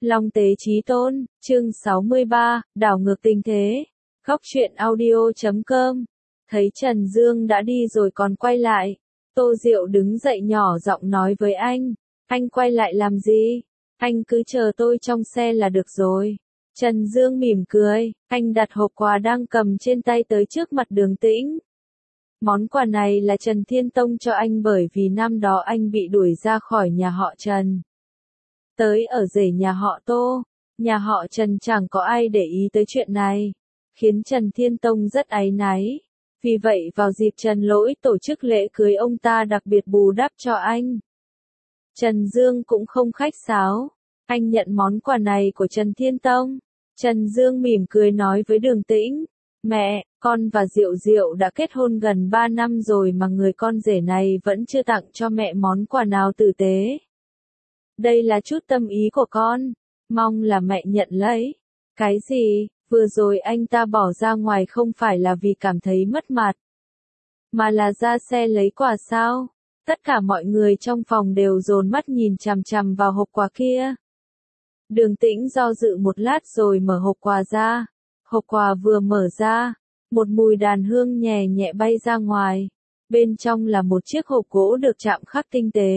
Long Tế Chí Tôn, chương 63, đảo ngược tình thế. Góc truyện audio.com. Thấy Trần Dương đã đi rồi còn quay lại. Tô Diệu đứng dậy nhỏ giọng nói với anh quay lại làm gì? Anh cứ chờ tôi trong xe là được rồi. Trần Dương mỉm cười, anh đặt hộp quà đang cầm trên tay tới trước mặt Đường Tĩnh. Món quà này là Trần Thiên Tông cho anh bởi vì năm đó anh bị đuổi ra khỏi nhà họ Trần. Tới ở rể nhà họ Tô, nhà họ Trần chẳng có ai để ý tới chuyện này, khiến Trần Thiên Tông rất áy náy. Vì vậy vào dịp Trần Lỗi tổ chức lễ cưới ông ta đặc biệt bù đắp cho anh. Trần Dương cũng không khách sáo, anh nhận món quà này của Trần Thiên Tông. Trần Dương mỉm cười nói với Đường Tĩnh, mẹ, con và Diệu Diệu đã kết hôn gần 3 năm rồi mà người con rể này vẫn chưa tặng cho mẹ món quà nào tử tế. Đây là chút tâm ý của con, mong là mẹ nhận lấy. Cái gì, vừa rồi anh ta bỏ ra ngoài không phải là vì cảm thấy mất mặt, mà là ra xe lấy quà sao? Tất cả mọi người trong phòng đều dồn mắt nhìn chằm chằm vào hộp quà kia. Đường Tĩnh do dự một lát rồi mở hộp quà ra. Hộp quà vừa mở ra, một mùi đàn hương nhẹ nhẹ bay ra ngoài. Bên trong là một chiếc hộp gỗ được chạm khắc tinh tế.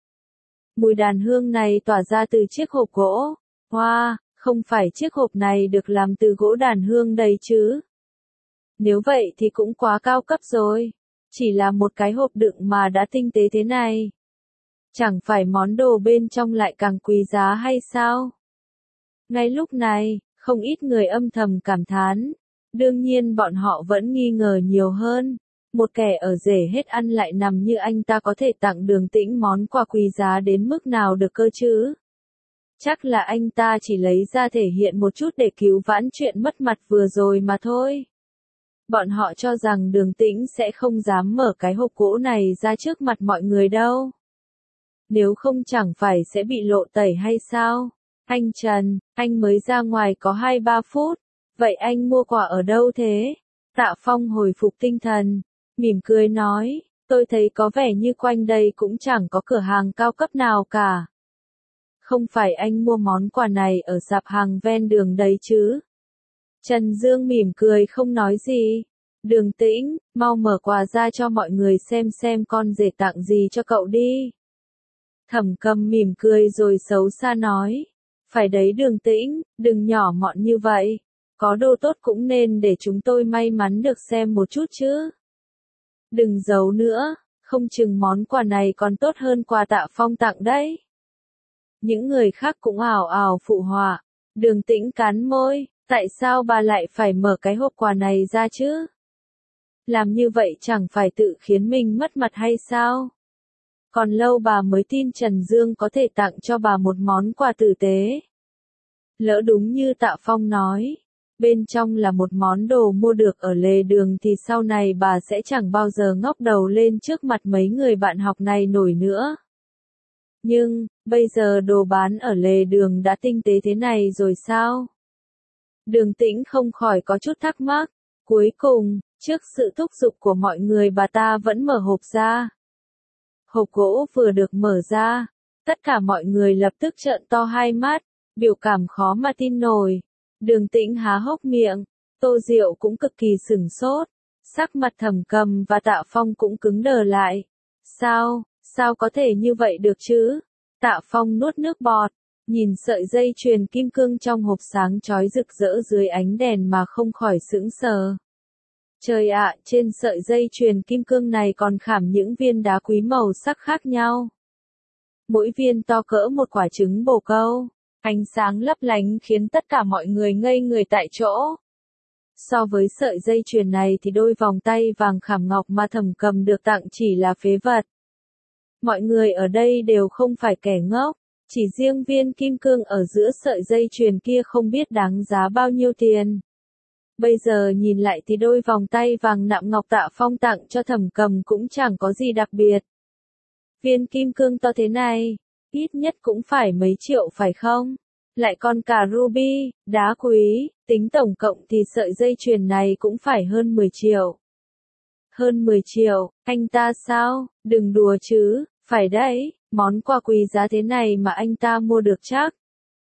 Mùi đàn hương này tỏa ra từ chiếc hộp gỗ. Wow, không phải chiếc hộp này được làm từ gỗ đàn hương đây chứ? Nếu vậy thì cũng quá cao cấp rồi. Chỉ là một cái hộp đựng mà đã tinh tế thế này. Chẳng phải món đồ bên trong lại càng quý giá hay sao? Ngay lúc này, không ít người âm thầm cảm thán. Đương nhiên bọn họ vẫn nghi ngờ nhiều hơn. Một kẻ ở rể hết ăn lại nằm như anh ta có thể tặng Đường Tĩnh món quà quý giá đến mức nào được cơ chứ? Chắc là anh ta chỉ lấy ra thể hiện một chút để cứu vãn chuyện mất mặt vừa rồi mà thôi. Bọn họ cho rằng Đường Tĩnh sẽ không dám mở cái hộp gỗ này ra trước mặt mọi người đâu. Nếu không chẳng phải sẽ bị lộ tẩy hay sao? Anh Trần, anh mới ra ngoài có 2-3 phút. Vậy anh mua quà ở đâu thế? Tạ Phong hồi phục tinh thần, mỉm cười nói, tôi thấy có vẻ như quanh đây cũng chẳng có cửa hàng cao cấp nào cả. Không phải anh mua món quà này ở sạp hàng ven đường đấy chứ? Trần Dương mỉm cười không nói gì. Đường Tĩnh, mau mở quà ra cho mọi người xem con rể tặng gì cho cậu đi. Thẩm Cầm mỉm cười rồi xấu xa nói. Phải đấy Đường Tĩnh, đừng nhỏ mọn như vậy. Có đồ tốt cũng nên để chúng tôi may mắn được xem một chút chứ. Đừng giấu nữa, không chừng món quà này còn tốt hơn quà Tạ Phong tặng đấy. Những người khác cũng ào ào phụ họa. Đường Tĩnh cắn môi, tại sao bà lại phải mở cái hộp quà này ra chứ? Làm như vậy chẳng phải tự khiến mình mất mặt hay sao? Còn lâu bà mới tin Trần Dương có thể tặng cho bà một món quà tử tế. Lỡ đúng như Tạ Phong nói, bên trong là một món đồ mua được ở lề đường thì sau này bà sẽ chẳng bao giờ ngóc đầu lên trước mặt mấy người bạn học này nổi nữa. Nhưng, bây giờ đồ bán ở lề đường đã tinh tế thế này rồi sao? Đường Tĩnh không khỏi có chút thắc mắc. Cuối cùng, trước sự thúc giục của mọi người bà ta vẫn mở hộp ra. Hộp gỗ vừa được mở ra, tất cả mọi người lập tức trợn to hai mắt, biểu cảm khó mà tin nổi. Đường Tĩnh há hốc miệng, Tô Diệu cũng cực kỳ sửng sốt, sắc mặt Thẩm Cầm và Tạ Phong cũng cứng đờ lại. Sao có thể như vậy được chứ? Tạ Phong nuốt nước bọt, nhìn sợi dây chuyền kim cương trong hộp sáng chói rực rỡ dưới ánh đèn mà không khỏi sững sờ. Trời ạ, trên sợi dây chuyền kim cương này còn khảm những viên đá quý màu sắc khác nhau. Mỗi viên to cỡ một quả trứng bồ câu, ánh sáng lấp lánh khiến tất cả mọi người ngây người tại chỗ. So với sợi dây chuyền này thì đôi vòng tay vàng khảm ngọc mà Thẩm Cầm được tặng chỉ là phế vật. Mọi người ở đây đều không phải kẻ ngốc, chỉ riêng viên kim cương ở giữa sợi dây chuyền kia không biết đáng giá bao nhiêu tiền. Bây giờ nhìn lại thì đôi vòng tay vàng nạm ngọc Tạ Phong tặng cho Thẩm Cầm cũng chẳng có gì đặc biệt. Viên kim cương to thế này, ít nhất cũng phải mấy triệu phải không? Lại còn cả ruby, đá quý, tính tổng cộng thì sợi dây chuyền này cũng phải hơn 10 triệu. Hơn 10 triệu, anh ta sao? Đừng đùa chứ, phải đấy, món quà quý giá thế này mà anh ta mua được chắc.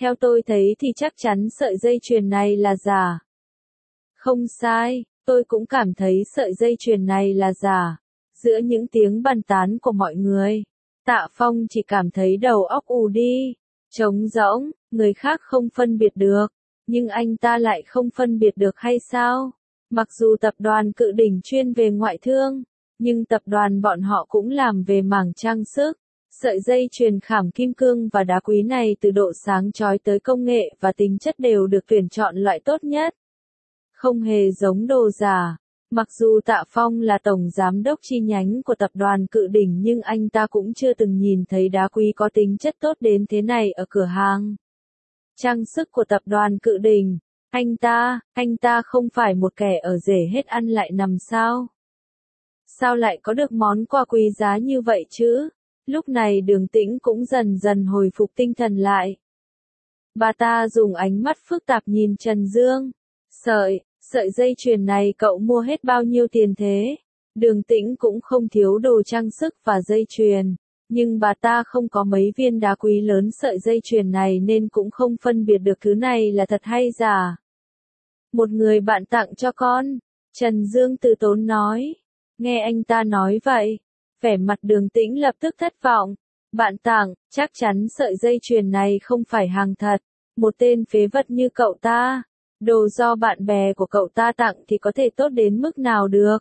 Theo tôi thấy thì chắc chắn sợi dây chuyền này là giả. Không sai, tôi cũng cảm thấy sợi dây chuyền này là giả. Giữa những tiếng bàn tán của mọi người, Tạ Phong chỉ cảm thấy đầu óc ù đi, trống rỗng, người khác không phân biệt được, nhưng anh ta lại không phân biệt được hay sao? Mặc dù tập đoàn Cự Đỉnh chuyên về ngoại thương, nhưng tập đoàn bọn họ cũng làm về mảng trang sức. Sợi dây chuyền khảm kim cương và đá quý này từ độ sáng chói tới công nghệ và tính chất đều được tuyển chọn loại tốt nhất. Không hề giống đồ giả. Mặc dù Tạ Phong là tổng giám đốc chi nhánh của tập đoàn Cự Đỉnh nhưng anh ta cũng chưa từng nhìn thấy đá quý có tính chất tốt đến thế này ở cửa hàng trang sức của tập đoàn Cự Đỉnh. Anh ta không phải một kẻ ở rể hết ăn lại nằm sao? Sao lại có được món quà quý giá như vậy chứ? Lúc này Đường Tĩnh cũng dần dần hồi phục tinh thần lại. Bà ta dùng ánh mắt phức tạp nhìn Trần Dương. Sợi dây chuyền này cậu mua hết bao nhiêu tiền thế? Đường Tĩnh cũng không thiếu đồ trang sức và dây chuyền, nhưng bà ta không có mấy viên đá quý lớn sợi dây chuyền này nên cũng không phân biệt được thứ này là thật hay giả. Một người bạn tặng cho con, Trần Dương từ tốn nói. Nghe anh ta nói vậy, vẻ mặt Đường Tĩnh lập tức thất vọng. Bạn tặng, chắc chắn sợi dây chuyền này không phải hàng thật, một tên phế vật như cậu ta. Đồ do bạn bè của cậu ta tặng thì có thể tốt đến mức nào được.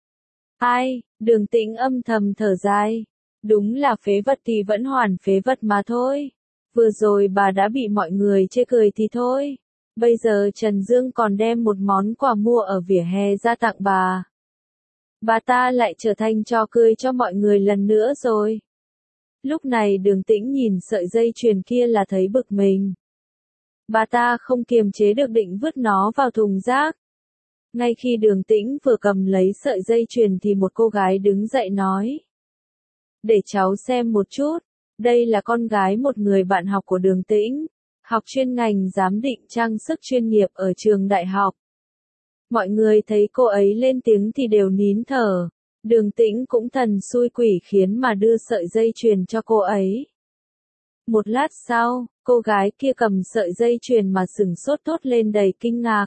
Đường Tĩnh âm thầm thở dài. Đúng là phế vật thì vẫn hoàn phế vật mà thôi. Vừa rồi bà đã bị mọi người chê cười thì thôi. Bây giờ Trần Dương còn đem một món quà mua ở vỉa hè ra tặng bà. Bà ta lại trở thành trò cười cho mọi người lần nữa rồi. Lúc này Đường Tĩnh nhìn sợi dây chuyền kia là thấy bực mình. Bà ta không kiềm chế được định vứt nó vào thùng rác. Ngay khi Đường Tĩnh vừa cầm lấy sợi dây chuyền thì một cô gái đứng dậy nói. Để cháu xem một chút, đây là con gái một người bạn học của Đường Tĩnh, học chuyên ngành giám định trang sức chuyên nghiệp ở trường đại học. Mọi người thấy cô ấy lên tiếng thì đều nín thở. Đường Tĩnh cũng thần xui quỷ khiến mà đưa sợi dây chuyền cho cô ấy. Một lát sau, cô gái kia cầm sợi dây chuyền mà sửng sốt thốt lên đầy kinh ngạc.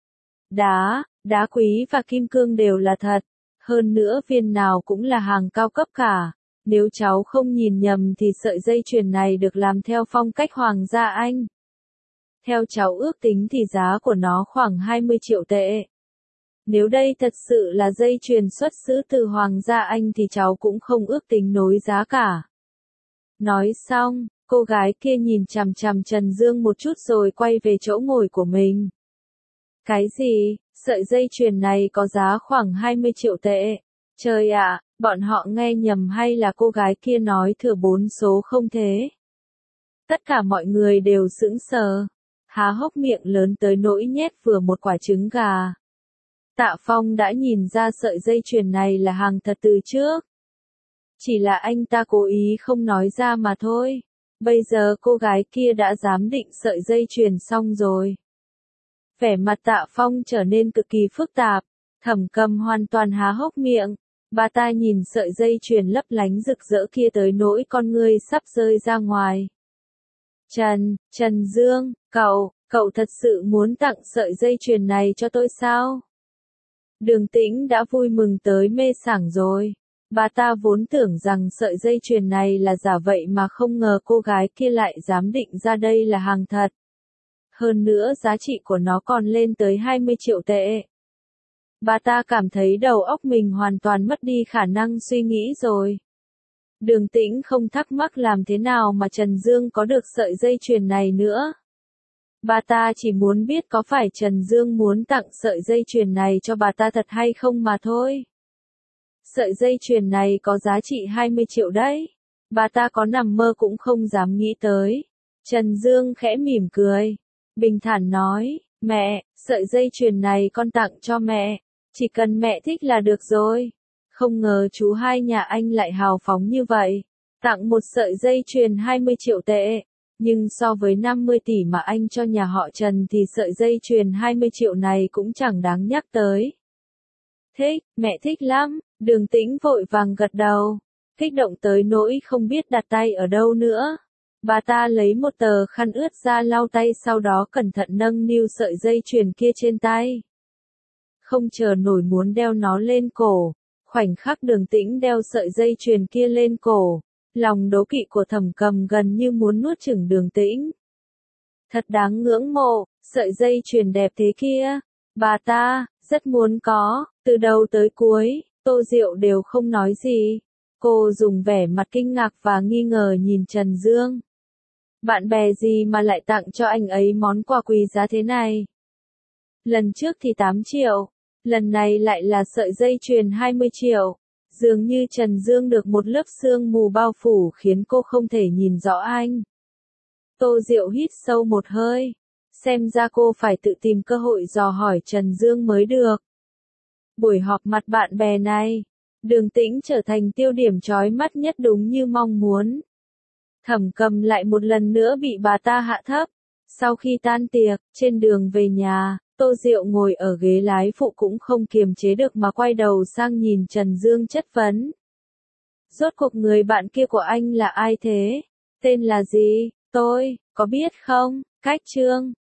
Đá quý và kim cương đều là thật, hơn nữa viên nào cũng là hàng cao cấp cả. Nếu cháu không nhìn nhầm thì sợi dây chuyền này được làm theo phong cách Hoàng gia Anh. Theo cháu ước tính thì giá của nó khoảng 20 triệu tệ. Nếu đây thật sự là dây chuyền xuất xứ từ Hoàng gia Anh thì cháu cũng không ước tính nối giá cả. Nói xong, cô gái kia nhìn chằm chằm Trần Dương một chút rồi quay về chỗ ngồi của mình. Cái gì? Sợi dây chuyền này có giá khoảng 20 triệu tệ. Trời ạ, bọn họ nghe nhầm hay là cô gái kia nói thừa 4 số không thế? Tất cả mọi người đều sững sờ, há hốc miệng lớn tới nỗi nhét vừa một quả trứng gà. Tạ Phong đã nhìn ra sợi dây chuyền này là hàng thật từ trước. Chỉ là anh ta cố ý không nói ra mà thôi. Bây giờ cô gái kia đã giám định sợi dây chuyền xong rồi. Vẻ mặt Tạ Phong trở nên cực kỳ phức tạp. Thẩm Cầm hoàn toàn há hốc miệng. Bà ta nhìn sợi dây chuyền lấp lánh rực rỡ kia tới nỗi con ngươi sắp rơi ra ngoài. Trần Dương, cậu thật sự muốn tặng sợi dây chuyền này cho tôi sao? Đường Tĩnh đã vui mừng tới mê sảng rồi. Bà ta vốn tưởng rằng sợi dây chuyền này là giả vậy mà không ngờ cô gái kia lại giám định ra đây là hàng thật. Hơn nữa giá trị của nó còn lên tới 20 triệu tệ. Bà ta cảm thấy đầu óc mình hoàn toàn mất đi khả năng suy nghĩ rồi. Đường Tĩnh không thắc mắc làm thế nào mà Trần Dương có được sợi dây chuyền này nữa. Bà ta chỉ muốn biết có phải Trần Dương muốn tặng sợi dây chuyền này cho bà ta thật hay không mà thôi. Sợi dây chuyền này có giá trị 20 triệu đấy. Bà ta có nằm mơ cũng không dám nghĩ tới. Trần Dương khẽ mỉm cười. Bình thản nói, mẹ, sợi dây chuyền này con tặng cho mẹ. Chỉ cần mẹ thích là được rồi. Không ngờ chú hai nhà anh lại hào phóng như vậy. Tặng một sợi dây chuyền 20 triệu tệ. Nhưng so với 50 tỷ mà anh cho nhà họ Trần thì sợi dây chuyền 20 triệu này cũng chẳng đáng nhắc tới. Thích, mẹ thích lắm. Đường Tĩnh vội vàng gật đầu. Kích động tới nỗi không biết đặt tay ở đâu nữa. Bà ta lấy một tờ khăn ướt ra lau tay, sau đó cẩn thận nâng niu sợi dây chuyền kia trên tay. Không chờ nổi muốn đeo nó lên cổ. Khoảnh khắc Đường Tĩnh đeo sợi dây chuyền kia lên cổ, lòng đố kỵ của Thẩm Cầm gần như muốn nuốt chửng Đường Tĩnh. Thật đáng ngưỡng mộ, sợi dây chuyền đẹp thế kia. Bà ta, rất muốn có, từ đầu tới cuối, Tô Diệu đều không nói gì. Cô dùng vẻ mặt kinh ngạc và nghi ngờ nhìn Trần Dương. Bạn bè gì mà lại tặng cho anh ấy món quà quý giá thế này? Lần trước thì 8 triệu, lần này lại là sợi dây chuyền 20 triệu. Dường như Trần Dương được một lớp sương mù bao phủ khiến cô không thể nhìn rõ anh. Tô Diệu hít sâu một hơi. Xem ra cô phải tự tìm cơ hội dò hỏi Trần Dương mới được. Buổi họp mặt bạn bè này, Đường Tĩnh trở thành tiêu điểm chói mắt nhất đúng như mong muốn. Thẩm Cầm lại một lần nữa bị bà ta hạ thấp. Sau khi tan tiệc, trên đường về nhà, Tô Diệu ngồi ở ghế lái phụ cũng không kiềm chế được mà quay đầu sang nhìn Trần Dương chất vấn. Rốt cuộc người bạn kia của anh là ai thế? Tên là gì? Tôi, có biết không? Cách Trương.